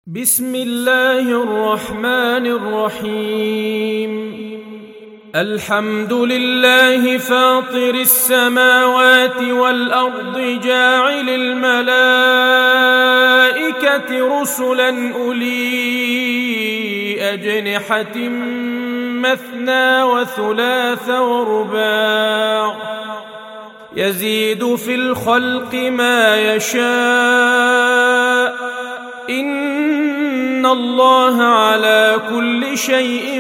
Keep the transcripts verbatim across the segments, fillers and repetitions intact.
بسم الله الرحمن الرحيم. الحمد لله فاطر السماوات والأرض جاعل الملائكة رسلا أولي أجنحة مثنى وثلاث ورباع يزيد في الخلق ما يشاء إن الله على كل شيء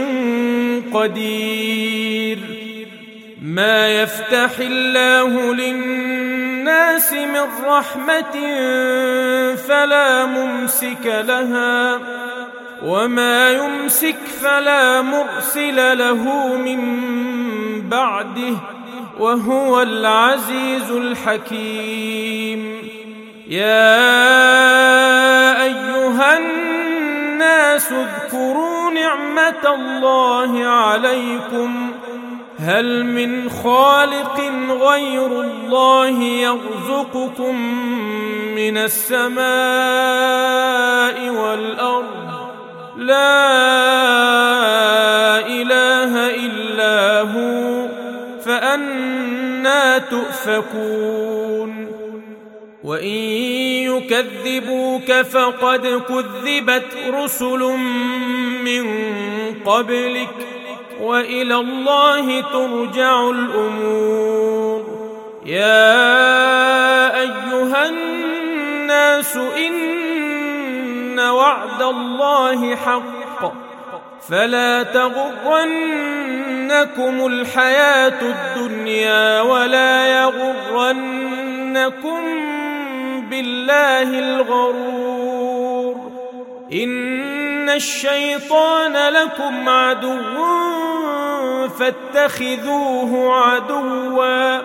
قدير. ما يفتح الله للناس من رحمة فلا ممسك لها وما يمسك فلا مرسل له من بعده وهو العزيز الحكيم. يا أيها الناس اذكروا نعمة الله عليكم هل من خالق غير الله يرزقكم من السماء والأرض لا إله إلا هو فأنى تؤفكون. وإن يكذبوك فقد كذبت رسل من قبلك وإلى الله ترجع الأمور. يا أيها الناس إن وعد الله حق فلا تغرنكم الحياة الدنيا ولا يغرنكم بالله الغرور. إن الشيطان لكم عدو فاتخذوه عدوا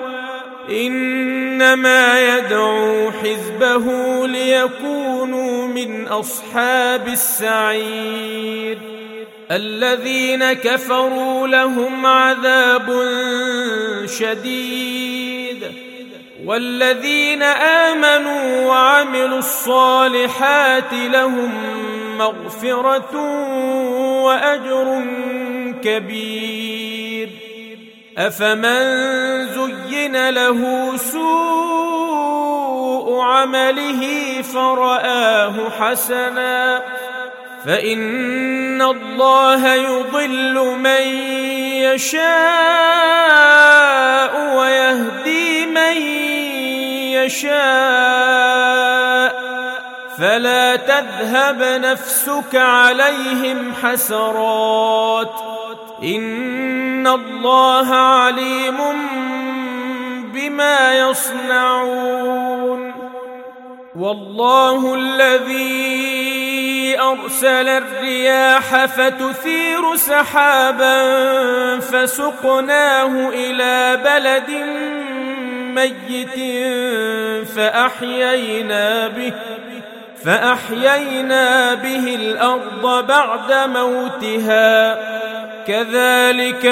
إنما يدعو حزبه ليكونوا من أصحاب السعير. الذين كفروا لهم عذاب شديد والذين آمنوا وعملوا الصالحات لهم مغفرة وأجر كبير. أفمن زين له سوء عمله فرآه حسنا فإن الله يضل من يشاء ويهدي من يشاء فلا تذهب نفسك عليهم حسرات إن الله عليم بما يصنعون. والله الذي أرسل الرياح فتثير سحابا فسقناه إلى بلد ميت فأحيينا به فأحيينا به الأرض بعد موتها كذلك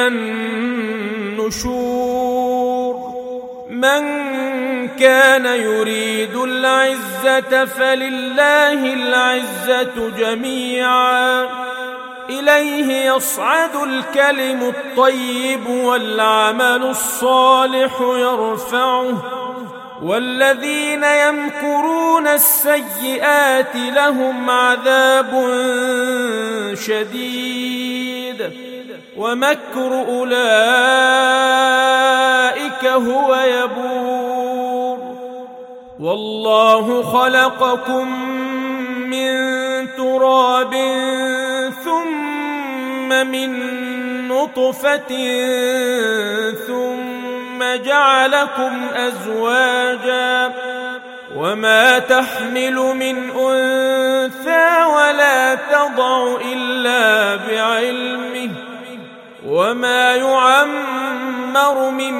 النشور. من كان يريد العزة فلله العزة جميعا إليه يصعد الكلم الطيب والعمل الصالح يرفعه والذين يمكرون السيئات لهم عذاب شديد ومكر أولئك هو يبور. والله خلقكم من تراب ثم من نطفة ثم جعلكم أزواجا وما تحمل من أنثى ولا تضع إلا بعلمه وما يعمر من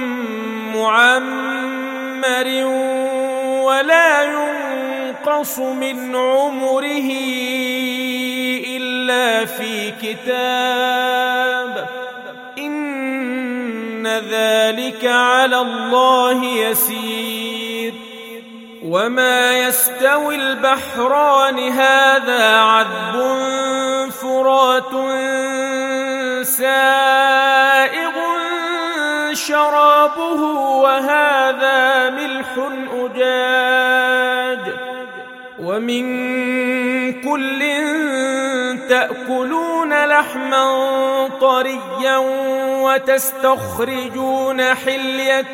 معمر ولا ينقص من عمره إلا في كتاب إن ذلك على الله يسير. وما يستوي البحران هذا عذب فرات سائغ شرابه وهذا ملح أجاج ومن كل تأكلون لحما طريا وتستخرجون حلية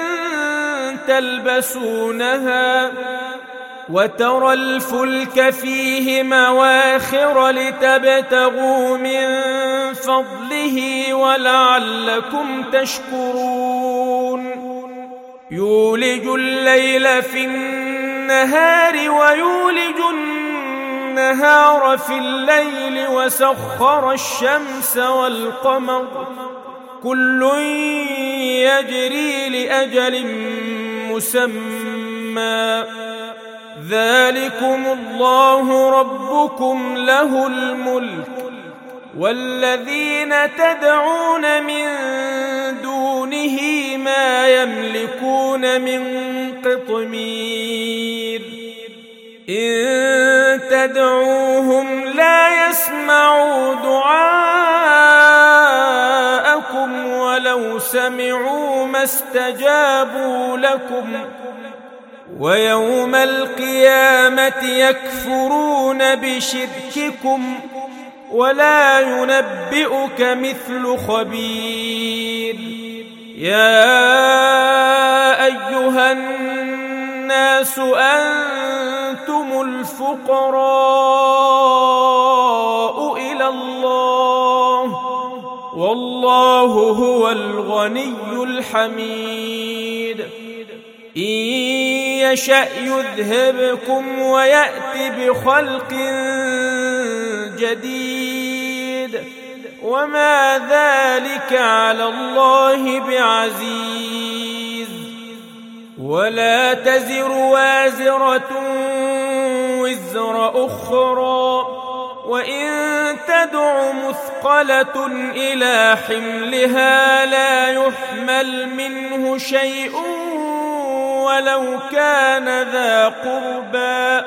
تلبسونها وترى الفلك فيه مواخر لتبتغوا من فضله ولعلكم تشكرون يولج الليل في النهار ويولج النهار في الليل وسخر الشمس والقمر كل يجري لأجل مسمى ذلكم الله ربكم له الملك والذين تدعون من دونه ما يملكون من قطمير إن تدعوهم لا يسمعوا دعاءكم ولو سمعوا ما استجابوا لكم ويوم القيامة يكفرون بشرككم ولا ينبئك مثل خبير يا أيها الناس أنتم الفقراء إلى الله والله هو الغني الحميد إن يشأ يذهبكم ويأت بخلق جديد وما ذلك على الله بعزيز ولا تزر وازرة وزر أخرى وإن تدع مثقلة إلى حملها لا يحمل منه شيء ولو كان ذا قربى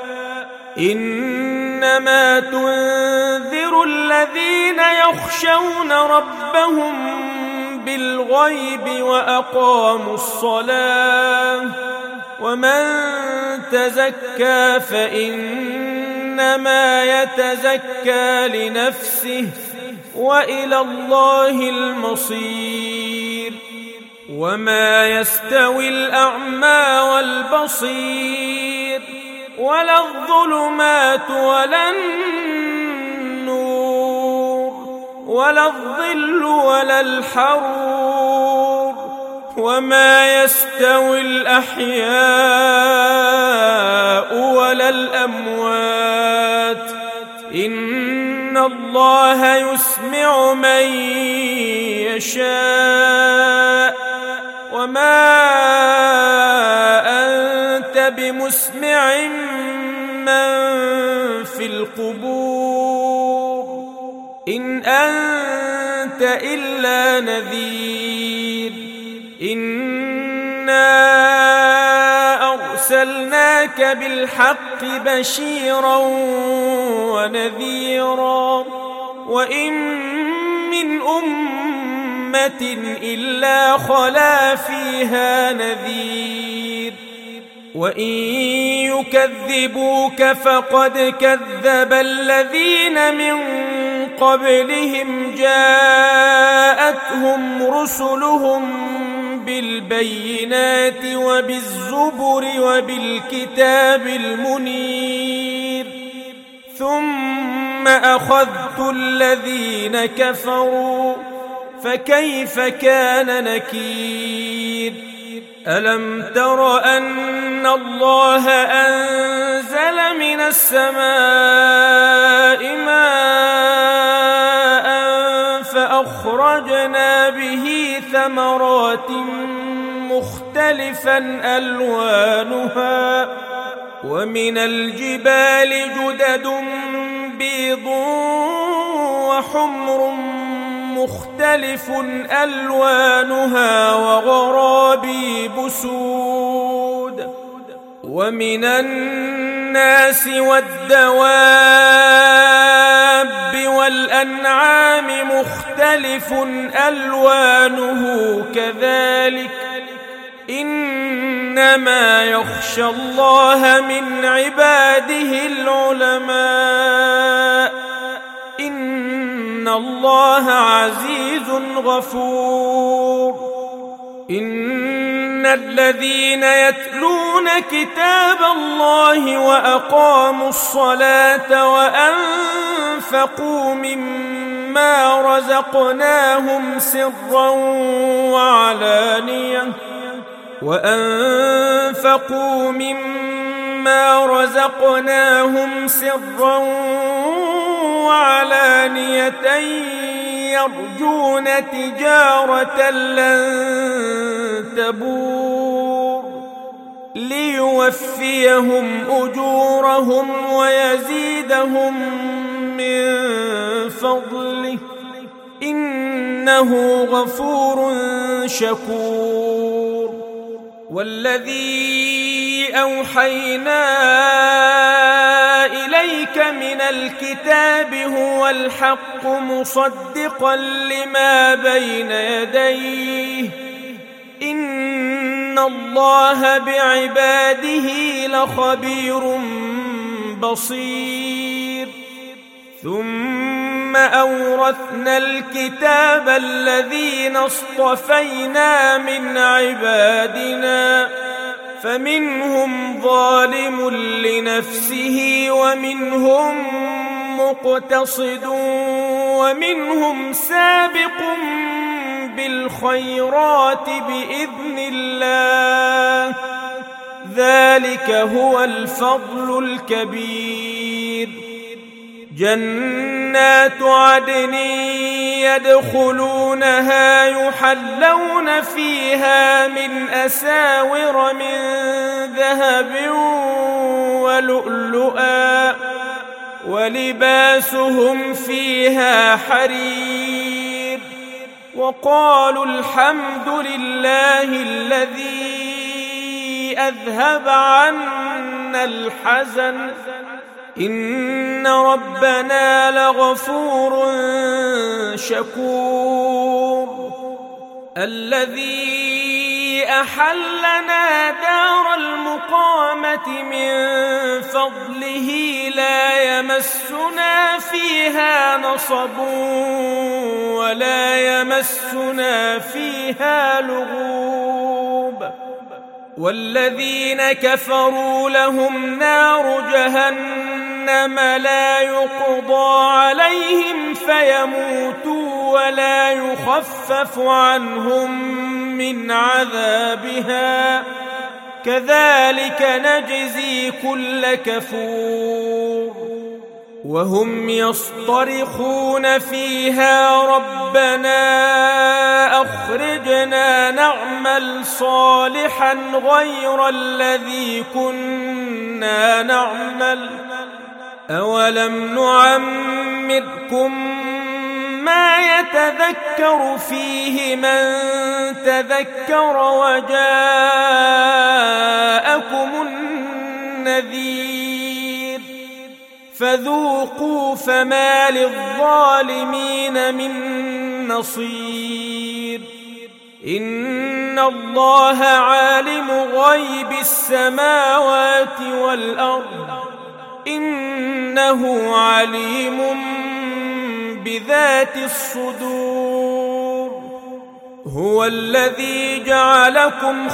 إنما تنذر الذين يخشون ربهم بالغيب وأقاموا الصلاة ومن تزكى فإنما يتزكى لنفسه وإلى الله المصير وما يستوي الأعمى والبصير ولا الظلمات ولا النور ولا الظل ولا الحرور وما يستوي الأحياء ولا الأموات إن الله يسمع من يشاء وما أنت بمسمع من في القبور إن أنت إلا نذير إنا أرسلناك بالحق بشيرا ونذيرا وإن من أمة إلا خلا فيها نذير وإن يكذبوك فقد كذب الذين من قبلهم جاءتهم رسلهم بالبينات وبالزبر وبالكتاب المنير ثم أخذت الذين كفروا فكيف كان نكير ألم تر أن الله أنزل من السماء ماء فأخرجنا به ثمرات مختلفا ألوانها ومن الجبال جدد بيض وحمر مختلف ألوانها وغرابيب سود ومن الناس والدواب والأنعام مختلف ألوانه كذلك إنما يخشى الله من عباده العلماء إن الله عزيز غفور. إن الذين يتلون كتاب الله وأقاموا الصلاة وأنفقوا مما رزقناهم سرا وعلانية وأنفقوا مما رزقناهم سرا وعلانية يرجون تجارة لن تبور ليوفيهم أجورهم ويزيدهم من فضله إنه غفور شكور. والذي أوحينا إليك من الكتاب هو الحق مصدقا لما بين يديه إن الله بعباده لخبير بصير. ثم أورثنا الكتاب الذين اصطفينا من عبادنا فمنهم ظالم لنفسه ومنهم مقتصد ومنهم سابق بالخيرات بإذن الله ذلك هو الفضل الكبير. جنات عدن يدخلونها يحلون فيها من أساور من ذهب ولؤلؤا ولباسهم فيها حرير وقالوا الحمد لله الذي أذهب عنا الحزن إن ربنا لغفور شكور. الذي أحلنا دار المقامة من فضله لا يمسنا فيها نصب ولا يمسنا فيها لغوب. والذين كفروا لهم نار جهنم لا يقضى عليهم فيموتوا ولا يخفف عنهم من عذابها كذلك نجزي كل كفور. وهم يصطرخون فيها ربنا أخرجنا نعمل صالحا غير الذي كنا نعمل أولم نعمركم ما يتذكر فيه من تذكر وجاءكم النذير فذوقوا فما للظالمين من نصير. إن الله عالم غيب السماوات والأرض إنه عليم بذات الصدور. هو الذي جعلكم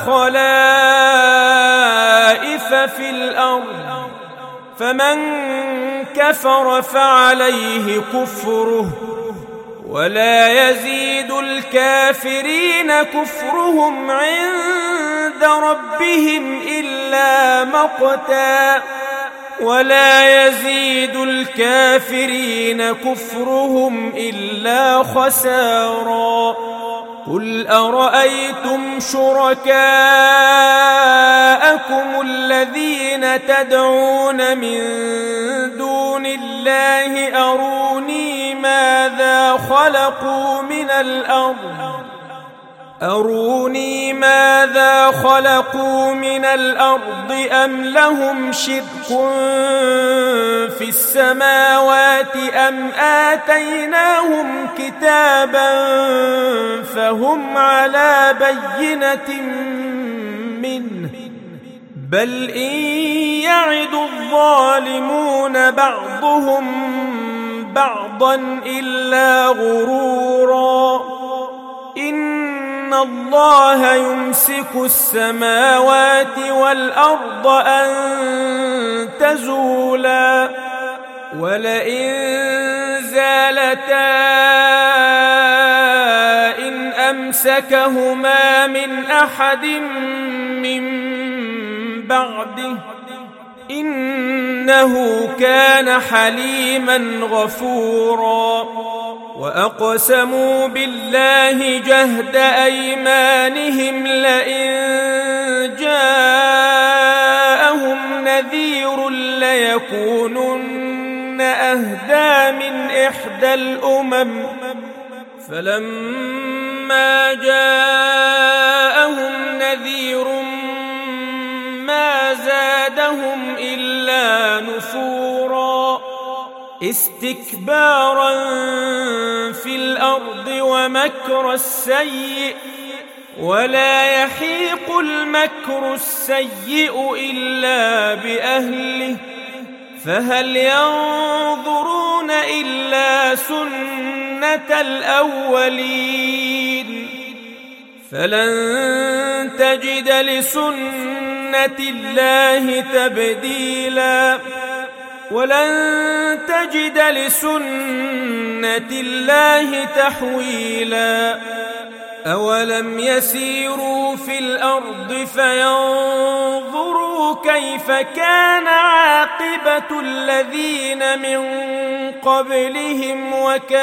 خلائف في الأرض فمن كفر فعليه كفره ولا يزيد الكافرين كفرهم عند ربهم إلا مقتا ولا يزيد الكافرين كفرهم إلا خسارا. قل أرأيتم شركاءكم الذين تدعون من دون الله أروني ماذا خلقوا من الأرض أروني ماذا خلقوا من الأرض أم لهم شرك في السماوات أم آتيناهم كتابا فهم على بينة منه بل إن يعد الظالمون بعضهم بعضا إلا غرورا إن الله يمسك السماوات والأرض أن تزولا ولئن زالتا إن أمسكهما من أحد من بعده إنه كان حليما غفورا وأقسموا بالله جهد أيمانهم لئن جاءهم نذير ليكونن أهدى من إحدى الأمم فلما جاءهم نذير ما زادهم إلا نفورا استكبارا في الأرض ومكر السيء ولا يحيق المكر السيء إلا بأهله فهل ينظرون إلا سنة الأولين فلن تجد لسنة الله تبديلا ولن تجد لسنة الله تحويلا أولم يسيروا في الأرض فينظروا كيف كان عاقبة الذين من قبلهم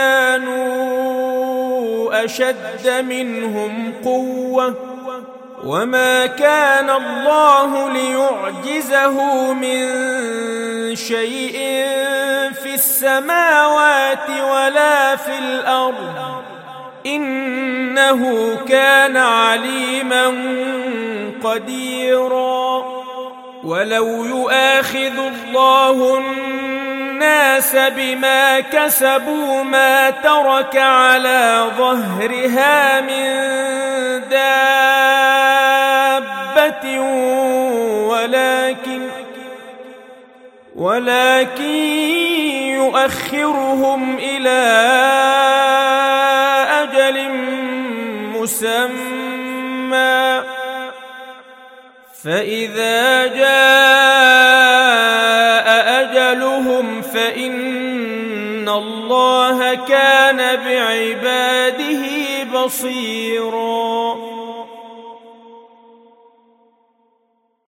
وكانوا أشد منهم قوة وما كان الله ليعجزه من شيء في السماوات ولا في الأرض إنه كان عليما قديرا ولو يؤاخذ الله الناس بما كسبوا ما ترك على ظهرها من دابة ولكن ولكن يؤخرهم إلى أجل مسمى فإذا جاء أجلهم فإن الله كان بعباده بصيرا